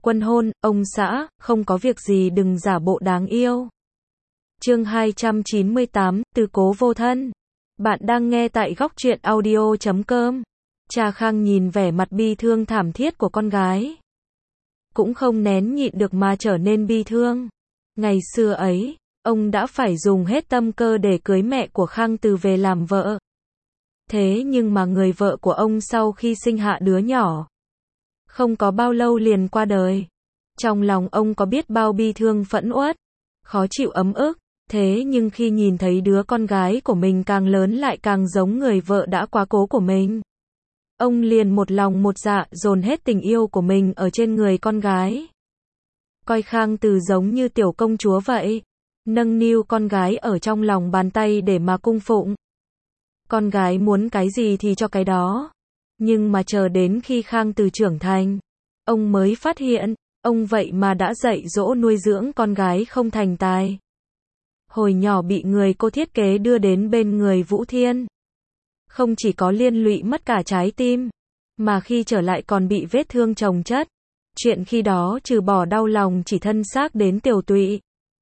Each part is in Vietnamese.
Quân hôn, ông xã, không có việc gì đừng giả bộ đáng yêu. Chương 298, Từ cố vô thân. Bạn đang nghe tại góc truyện audio.com. Cha Khang nhìn vẻ mặt bi thương thảm thiết của con gái. Cũng không nén nhịn được mà trở nên bi thương. Ngày xưa ấy, ông đã phải dùng hết tâm cơ để cưới mẹ của Khang Từ về làm vợ. Thế nhưng mà người vợ của ông sau khi sinh hạ đứa nhỏ, không có bao lâu liền qua đời. Trong lòng ông có biết bao bi thương phẫn uất, khó chịu ấm ức. Thế nhưng khi nhìn thấy đứa con gái của mình càng lớn lại càng giống người vợ đã quá cố của mình, ông liền một lòng một dạ dồn hết tình yêu của mình ở trên người con gái. Coi Khang Từ giống như tiểu công chúa vậy, nâng niu con gái ở trong lòng bàn tay để mà cung phụng. Con gái muốn cái gì thì cho cái đó. Nhưng mà chờ đến khi Khang Từ trưởng thành, ông mới phát hiện, ông vậy mà đã dạy dỗ nuôi dưỡng con gái không thành tài. Hồi nhỏ bị người cô thiết kế đưa đến bên người Vũ Thiên. Không chỉ có liên lụy mất cả trái tim, mà khi trở lại còn bị vết thương chồng chất. Chuyện khi đó trừ bỏ đau lòng chỉ thân xác đến tiều tụy.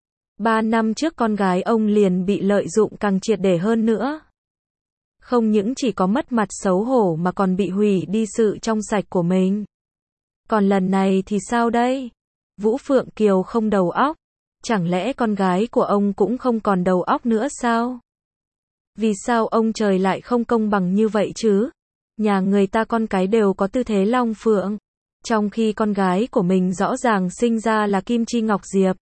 3 năm trước con gái ông liền bị lợi dụng càng triệt để hơn nữa. Không những chỉ có mất mặt xấu hổ mà còn bị hủy đi sự trong sạch của mình. Còn lần này thì sao đây? Vũ Phượng Kiều không đầu óc. Chẳng lẽ con gái của ông cũng không còn đầu óc nữa sao? Vì sao ông trời lại không công bằng như vậy chứ? Nhà người ta con cái đều có tư thế long phượng, trong khi con gái của mình rõ ràng sinh ra là Kim Chi Ngọc Diệp.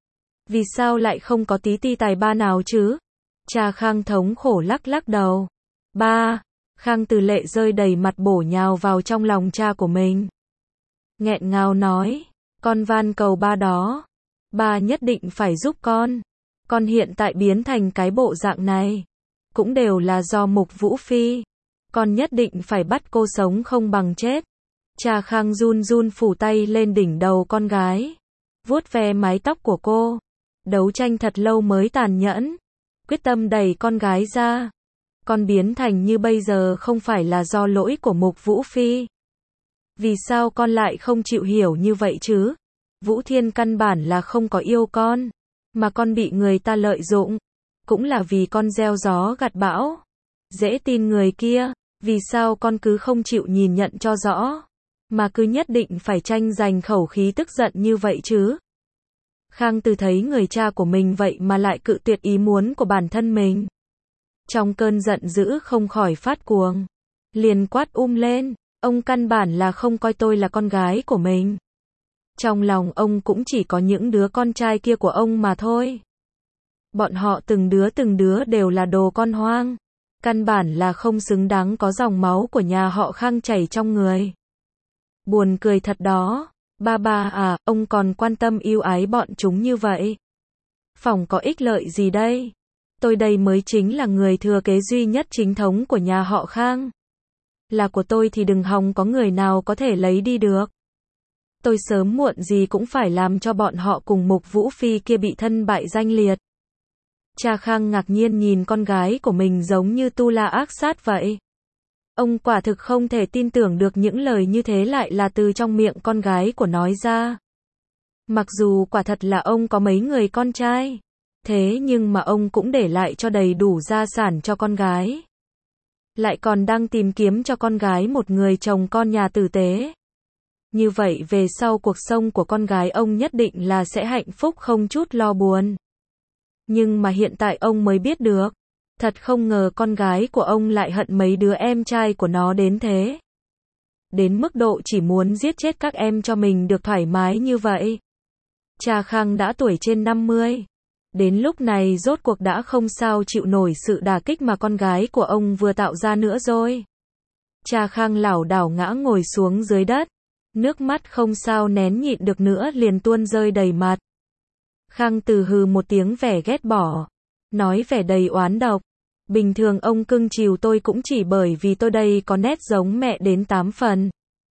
Vì sao lại không có tí ti tài ba nào chứ? Cha Khang thống khổ lắc lắc đầu. Ba, Khang Từ lệ rơi đầy mặt bổ nhào vào trong lòng cha của mình. Nghẹn ngào nói, con van cầu ba đó. Ba nhất định phải giúp con. Con hiện tại biến thành cái bộ dạng này, cũng đều là do Mục Vũ Phi. Con nhất định phải bắt cô sống không bằng chết. Cha Khang run run phủ tay lên đỉnh đầu con gái, vuốt ve mái tóc của cô. Đấu tranh thật lâu mới tàn nhẫn, quyết tâm đẩy con gái ra. Con biến thành như bây giờ không phải là do lỗi của Mục Vũ Phi. Vì sao con lại không chịu hiểu như vậy chứ? Vũ Thiên căn bản là không có yêu con, mà con bị người ta lợi dụng. Cũng là vì con gieo gió gặt bão. Dễ tin người kia, vì sao con cứ không chịu nhìn nhận cho rõ, mà cứ nhất định phải tranh giành khẩu khí tức giận như vậy chứ? Khang Từ thấy người cha của mình vậy mà lại cự tuyệt ý muốn của bản thân mình. Trong cơn giận dữ không khỏi phát cuồng, liền quát lên, ông căn bản là không coi tôi là con gái của mình. Trong lòng ông cũng chỉ có những đứa con trai kia của ông mà thôi. Bọn họ từng đứa đều là đồ con hoang, căn bản là không xứng đáng có dòng máu của nhà họ Khang chảy trong người. Buồn cười thật đó, ba à, ông còn quan tâm yêu ái bọn chúng như vậy. Phỏng có ích lợi gì đây? Tôi đây mới chính là người thừa kế duy nhất chính thống của nhà họ Khang. Là của tôi thì đừng hòng có người nào có thể lấy đi được. Tôi sớm muộn gì cũng phải làm cho bọn họ cùng Mục Vũ Phi kia bị thân bại danh liệt. Cha Khang ngạc nhiên nhìn con gái của mình giống như tu la ác sát vậy. Ông quả thực không thể tin tưởng được những lời như thế lại là từ trong miệng con gái của nói ra. Mặc dù quả thật là ông có mấy người con trai, thế nhưng mà ông cũng để lại cho đầy đủ gia sản cho con gái. Lại còn đang tìm kiếm cho con gái một người chồng con nhà tử tế. Như vậy về sau cuộc sống của con gái ông nhất định là sẽ hạnh phúc không chút lo buồn. Nhưng mà hiện tại ông mới biết được, thật không ngờ con gái của ông lại hận mấy đứa em trai của nó đến thế. Đến mức độ chỉ muốn giết chết các em cho mình được thoải mái như vậy. Cha Khang đã tuổi trên 50. Đến lúc này rốt cuộc đã không sao chịu nổi sự đả kích mà con gái của ông vừa tạo ra nữa rồi. Cha Khang lảo đảo ngã ngồi xuống dưới đất. Nước mắt không sao nén nhịn được nữa liền tuôn rơi đầy mặt. Khang Từ hừ một tiếng vẻ ghét bỏ, nói vẻ đầy oán độc. Bình thường ông cưng chiều tôi cũng chỉ bởi vì tôi đây có nét giống mẹ đến 8 phần.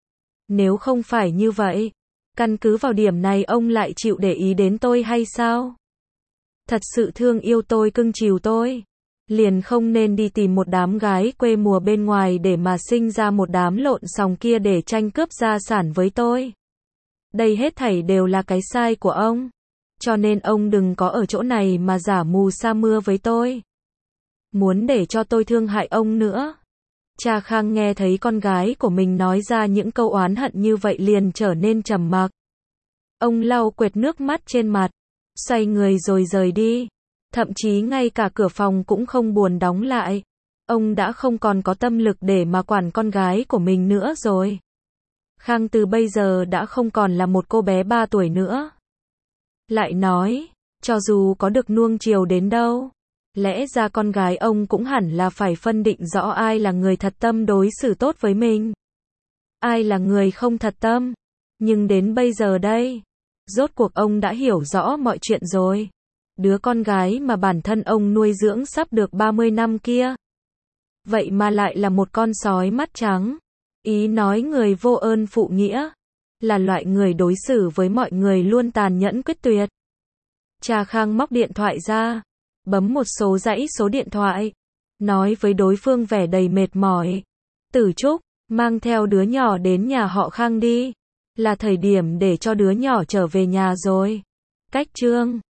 Nếu không phải như vậy, căn cứ vào điểm này ông lại chịu để ý đến tôi hay sao? Thật sự thương yêu tôi cưng chiều tôi, liền không nên đi tìm một đám gái quê mùa bên ngoài để mà sinh ra một đám lộn xòng kia để tranh cướp gia sản với tôi. Đây hết thảy đều là cái sai của ông. Cho nên ông đừng có ở chỗ này mà giả mù sa mưa với tôi. Muốn để cho tôi thương hại ông nữa. Cha Khang nghe thấy con gái của mình nói ra những câu oán hận như vậy liền trở nên trầm mặc. Ông lau quệt nước mắt trên mặt, xoay người rồi rời đi. Thậm chí ngay cả cửa phòng cũng không buồn đóng lại. Ông đã không còn có tâm lực để mà quản con gái của mình nữa rồi. Khang từ bây giờ đã không còn là một cô bé 3 tuổi nữa. Lại nói, cho dù có được nuông chiều đến đâu, lẽ ra con gái ông cũng hẳn là phải phân định rõ ai là người thật tâm đối xử tốt với mình. Ai là người không thật tâm. Nhưng đến bây giờ đây, rốt cuộc ông đã hiểu rõ mọi chuyện rồi. Đứa con gái mà bản thân ông nuôi dưỡng sắp được 30 năm kia. Vậy mà lại là một con sói mắt trắng. Ý nói người vô ơn phụ nghĩa. Là loại người đối xử với mọi người luôn tàn nhẫn quyết tuyệt. Cha Khang móc điện thoại ra. Bấm một số dãy số điện thoại. Nói với đối phương vẻ đầy mệt mỏi. Tử Trúc, mang theo đứa nhỏ đến nhà họ Khang đi. Là thời điểm để cho đứa nhỏ trở về nhà rồi. Cách Trương